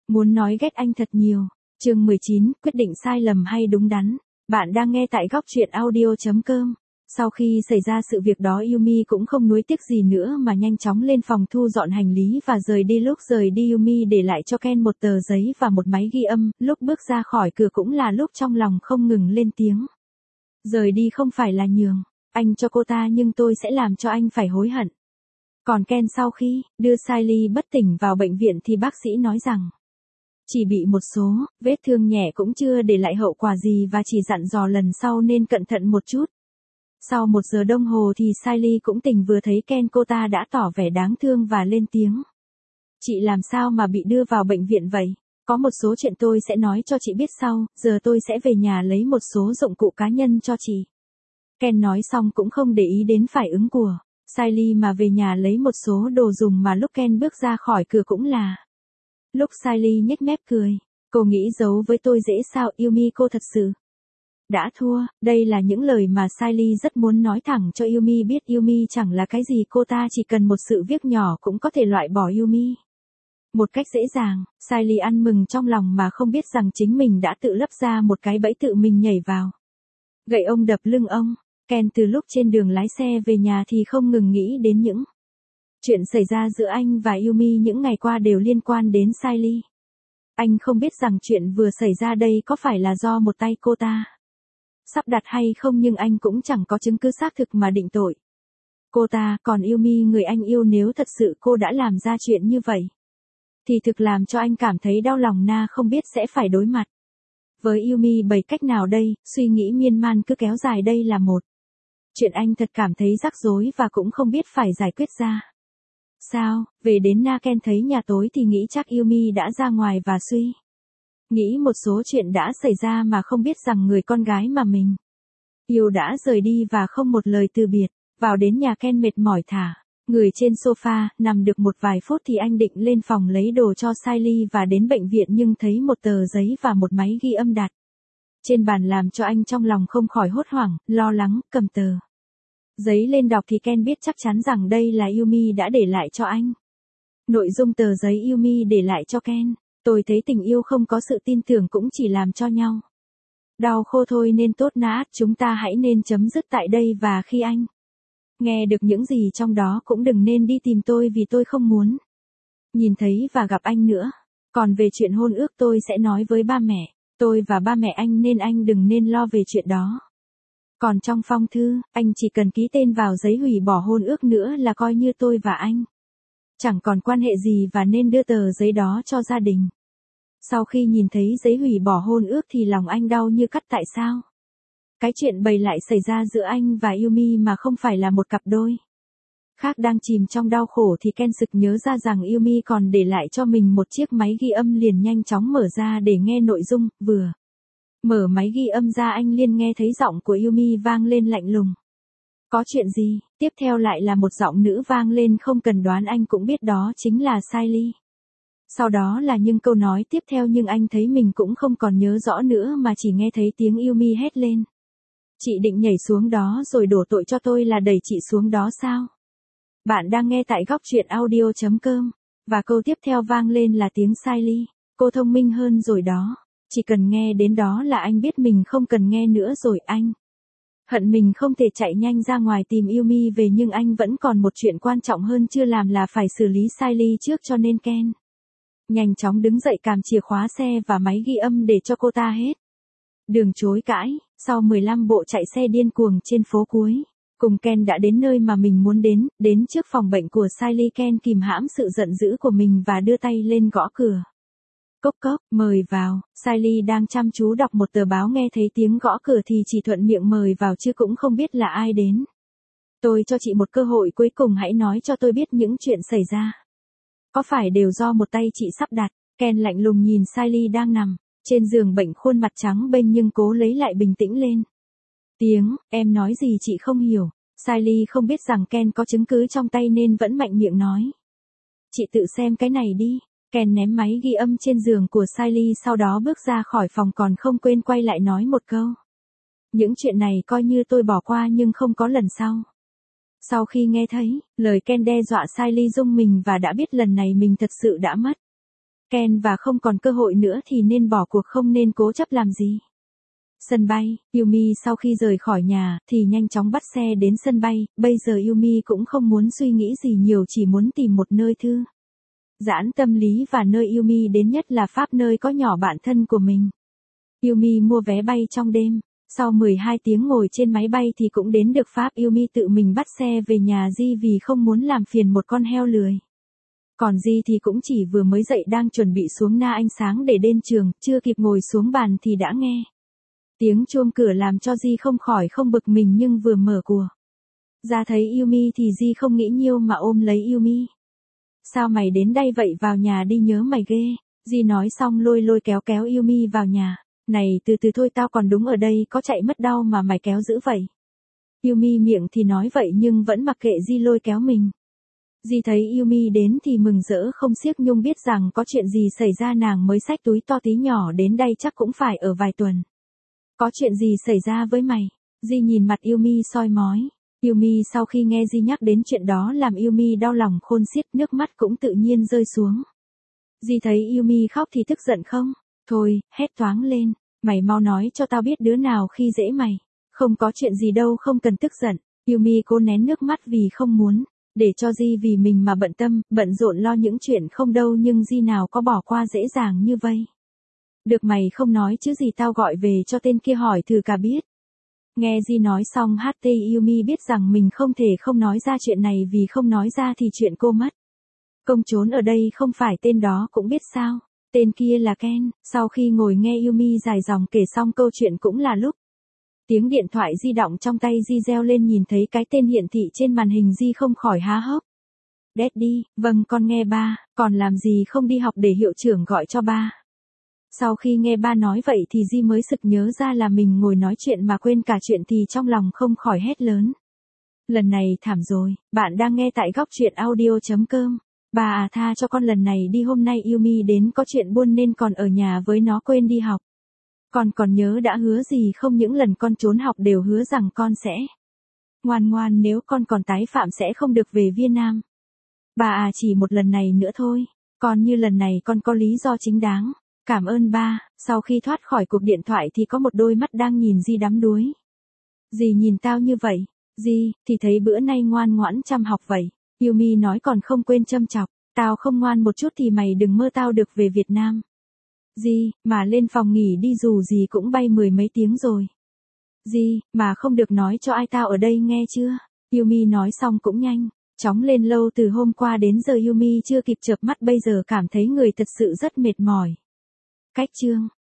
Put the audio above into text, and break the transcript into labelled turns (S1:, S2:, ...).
S1: Muốn nói ghét anh thật nhiều. Chương 19, quyết định sai lầm hay đúng đắn. Bạn đang nghe tại góc truyện audio.com. Sau khi xảy ra sự việc đó, Yumi cũng không nuối tiếc gì nữa mà nhanh chóng lên phòng thu dọn hành lý và rời đi. Lúc rời đi, Yumi để lại cho Ken một tờ giấy và một máy ghi âm. Lúc bước ra khỏi cửa cũng là lúc trong lòng không ngừng lên tiếng. Rời đi không phải là nhường anh cho cô ta, nhưng tôi sẽ làm cho anh phải hối hận. Còn Ken sau khi đưa Siley bất tỉnh vào bệnh viện thì bác sĩ nói rằng chỉ bị một số vết thương nhẹ, cũng chưa để lại hậu quả gì, và chỉ dặn dò lần sau nên cẩn thận một chút. Sau 1 giờ đồng hồ thì Siley cũng tỉnh, vừa thấy Ken cô ta đã tỏ vẻ đáng thương và lên tiếng. Chị làm sao mà bị đưa vào bệnh viện vậy? Có một số chuyện tôi sẽ nói cho chị biết sau, giờ tôi sẽ về nhà lấy một số dụng cụ cá nhân cho chị. Ken nói xong cũng không để ý đến phản ứng của Siley mà về nhà lấy một số đồ dùng, mà lúc Ken bước ra khỏi cửa cũng là lúc Siley nhếch mép cười. Cô nghĩ giấu với tôi dễ sao, Yumi, cô thật sự đã thua. Đây là những lời mà Siley rất muốn nói thẳng cho Yumi biết. Yumi chẳng là cái gì, cô ta chỉ cần một sự việc nhỏ cũng có thể loại bỏ Yumi một cách dễ dàng. Siley ăn mừng trong lòng mà không biết rằng chính mình đã tự lấp ra một cái bẫy tự mình nhảy vào. Gậy ông đập lưng ông. Ken từ lúc trên đường lái xe về nhà thì không ngừng nghĩ đến những chuyện xảy ra giữa anh và Yumi những ngày qua đều liên quan đến Siley. Anh không biết rằng chuyện vừa xảy ra đây có phải là do một tay cô ta sắp đặt hay không, nhưng anh cũng chẳng có chứng cứ xác thực mà định tội cô ta. Còn Yumi, người anh yêu, nếu thật sự cô đã làm ra chuyện như vậy thì thực làm cho anh cảm thấy đau lòng, không biết sẽ phải đối mặt với Yumi bằng cách nào đây. Suy nghĩ miên man cứ kéo dài, đây là một chuyện anh thật cảm thấy rắc rối và cũng không biết phải giải quyết ra sao. Về đến Ken thấy nhà tối thì nghĩ chắc Yumi đã ra ngoài và suy nghĩ một số chuyện đã xảy ra mà không biết rằng người con gái mà mình yêu đã rời đi và không một lời từ biệt. Vào đến nhà, Ken mệt mỏi thả người trên sofa, nằm được một vài phút thì anh định lên phòng lấy đồ cho Siley và đến bệnh viện, nhưng thấy một tờ giấy và một máy ghi âm đặt trên bàn làm cho anh trong lòng không khỏi hốt hoảng, lo lắng. Cầm tờ giấy lên đọc thì Ken biết chắc chắn rằng đây là Yumi đã để lại cho anh. Nội dung tờ giấy Yumi để lại cho Ken: tôi thấy tình yêu không có sự tin tưởng cũng chỉ làm cho nhau đau khô thôi, nên tốt nát, chúng ta hãy nên chấm dứt tại đây, và khi anh nghe được những gì trong đó cũng đừng nên đi tìm tôi, vì tôi không muốn nhìn thấy và gặp anh nữa. Còn về chuyện hôn ước, tôi sẽ nói với ba mẹ tôi và ba mẹ anh, nên anh đừng nên lo về chuyện đó. Còn trong phong thư, anh chỉ cần ký tên vào giấy hủy bỏ hôn ước nữa là coi như tôi và anh chẳng còn quan hệ gì, và nên đưa tờ giấy đó cho gia đình. Sau khi nhìn thấy giấy hủy bỏ hôn ước thì lòng anh đau như cắt. Tại sao cái chuyện bày lại xảy ra giữa anh và Yumi mà không phải là một cặp đôi khác đang chìm trong đau khổ? Thì Ken sực nhớ ra rằng Yumi còn để lại cho mình một chiếc máy ghi âm, liền nhanh chóng mở ra để nghe nội dung. Vừa mở máy ghi âm ra, anh liền nghe thấy giọng của Yumi vang lên lạnh lùng. Có chuyện gì? Tiếp theo lại là một giọng nữ vang lên, không cần đoán anh cũng biết đó chính là Siley. Sau đó là những câu nói tiếp theo, nhưng anh thấy mình cũng không còn nhớ rõ nữa, mà chỉ nghe thấy tiếng Yumi hét lên. Chị định nhảy xuống đó rồi đổ tội cho tôi là đẩy chị xuống đó sao? Bạn đang nghe tại góc truyện audio.com. Và câu tiếp theo vang lên là tiếng Siley. Cô thông minh hơn rồi đó. Chỉ cần nghe đến đó là anh biết mình không cần nghe nữa rồi. Anh hận mình không thể chạy nhanh ra ngoài tìm Yumi về, nhưng anh vẫn còn một chuyện quan trọng hơn chưa làm là phải xử lý Siley trước, cho nên Ken nhanh chóng đứng dậy cầm chìa khóa xe và máy ghi âm để cho cô ta hết đường chối cãi. Sau 15 bộ chạy xe điên cuồng trên phố cuối cùng, Ken đã đến nơi mà mình muốn đến. Đến trước phòng bệnh của Siley, Ken kìm hãm sự giận dữ của mình và đưa tay lên gõ cửa. Cốc cốc, mời vào. Siley đang chăm chú đọc một tờ báo, nghe thấy tiếng gõ cửa thì chỉ thuận miệng mời vào chứ cũng không biết là ai đến. Tôi cho chị một cơ hội cuối cùng, hãy nói cho tôi biết những chuyện xảy ra có phải đều do một tay chị sắp đặt? Ken lạnh lùng nhìn Siley đang nằm trên giường bệnh, khuôn mặt trắng bênh nhưng cố lấy lại bình tĩnh lên. Em nói gì chị không hiểu. Siley không biết rằng Ken có chứng cứ trong tay nên vẫn mạnh miệng nói. Chị tự xem cái này đi. Ken ném máy ghi âm trên giường của Siley, sau đó bước ra khỏi phòng, còn không quên quay lại nói một câu. Những chuyện này coi như tôi bỏ qua, nhưng không có lần sau. Sau khi nghe thấy lời Ken đe dọa, Siley rung mình và đã biết lần này mình thật sự đã mất Ken và không còn cơ hội nữa thì nên bỏ cuộc, không nên cố chấp làm gì. Sân bay, Yumi sau khi rời khỏi nhà, thì nhanh chóng bắt xe đến sân bay, bây giờ Yumi cũng không muốn suy nghĩ gì nhiều, chỉ muốn tìm một nơi thư giãn tâm lý, và nơi Yumi đến nhất là Pháp, nơi có nhỏ bạn thân của mình. Yumi mua vé bay trong đêm, sau 12 tiếng ngồi trên máy bay thì cũng đến được Pháp. Yumi tự mình bắt xe về nhà Ji vì không muốn làm phiền một con heo lười. Còn Ji thì cũng chỉ vừa mới dậy, đang chuẩn bị xuống na ánh sáng để đến trường, chưa kịp ngồi xuống bàn thì đã nghe tiếng chuông cửa, làm cho Ji không khỏi không bực mình, nhưng vừa mở cửa ra thấy Yumi thì Ji không nghĩ nhiều mà ôm lấy Yumi. Sao mày đến đây vậy, vào nhà đi, nhớ mày ghê. Ji nói xong lôi kéo Yumi vào nhà. Này từ từ thôi, tao còn đúng ở đây, có chạy mất đâu mà mày kéo dữ vậy. Yumi miệng thì nói vậy nhưng vẫn mặc kệ Ji lôi kéo mình. Ji thấy Yumi đến thì mừng rỡ không xiết, nhưng biết rằng có chuyện gì xảy ra, nàng mới xách túi to tí nhỏ đến đây, chắc cũng phải ở vài tuần. Có chuyện gì xảy ra với mày? Ji nhìn mặt Yumi soi mói. Yumi sau khi nghe Ji nhắc đến chuyện đó làm Yumi đau lòng khôn xiết, nước mắt cũng tự nhiên rơi xuống. Ji thấy Yumi khóc thì tức giận không? Thôi, hét toáng lên. Mày mau nói cho tao biết đứa nào khi dễ mày. Không có chuyện gì đâu, không cần tức giận. Yumi cố nén nước mắt vì không muốn để cho Ji vì mình mà bận tâm, bận rộn lo những chuyện không đâu, nhưng Ji nào có bỏ qua dễ dàng như vậy. Được, mày không nói chứ gì, tao gọi về cho tên kia hỏi thử cả biết. Nghe Ji nói xong Yumi biết rằng mình không thể không nói ra chuyện này, vì không nói ra thì chuyện cô mất công trốn ở đây không phải tên đó cũng biết sao. Tên kia là Ken. Sau khi ngồi nghe Yumi dài dòng kể xong câu chuyện cũng là lúc tiếng điện thoại di động trong tay Ji reo lên, nhìn thấy cái tên hiển thị trên màn hình Ji không khỏi há hốc. Daddy, vâng con nghe ba, còn làm gì không đi học để hiệu trưởng gọi cho ba. Sau khi nghe ba nói vậy thì Ji mới sực nhớ ra là mình ngồi nói chuyện mà quên cả chuyện, thì trong lòng không khỏi hét lớn. Lần này thảm rồi, bạn đang nghe tại góc truyện audio.com. Bà à, tha cho con lần này đi, hôm nay Yumi đến có chuyện buôn nên còn ở nhà với nó, quên đi học. Con còn nhớ đã hứa gì không, những lần con trốn học đều hứa rằng con sẽ ngoan ngoan, nếu con còn tái phạm sẽ không được về Việt Nam. Bà à, chỉ một lần này nữa thôi, còn như lần này con có lý do chính đáng. Cảm ơn ba. Sau khi thoát khỏi cuộc điện thoại thì có một đôi mắt đang nhìn Ji đắm đuối. Gì nhìn tao như vậy? Ji, thì thấy bữa nay ngoan ngoãn chăm học vậy. Yumi nói còn không quên châm chọc. Tao không ngoan một chút thì mày đừng mơ tao được về Việt Nam. Ji, mà lên phòng nghỉ đi, dù gì cũng bay 10 mấy tiếng rồi. Ji, mà không được nói cho ai tao ở đây nghe chưa? Yumi nói xong cũng nhanh chóng lên lâu, từ hôm qua đến giờ Yumi chưa kịp chợp mắt, bây giờ cảm thấy người thật sự rất mệt mỏi. Cách chương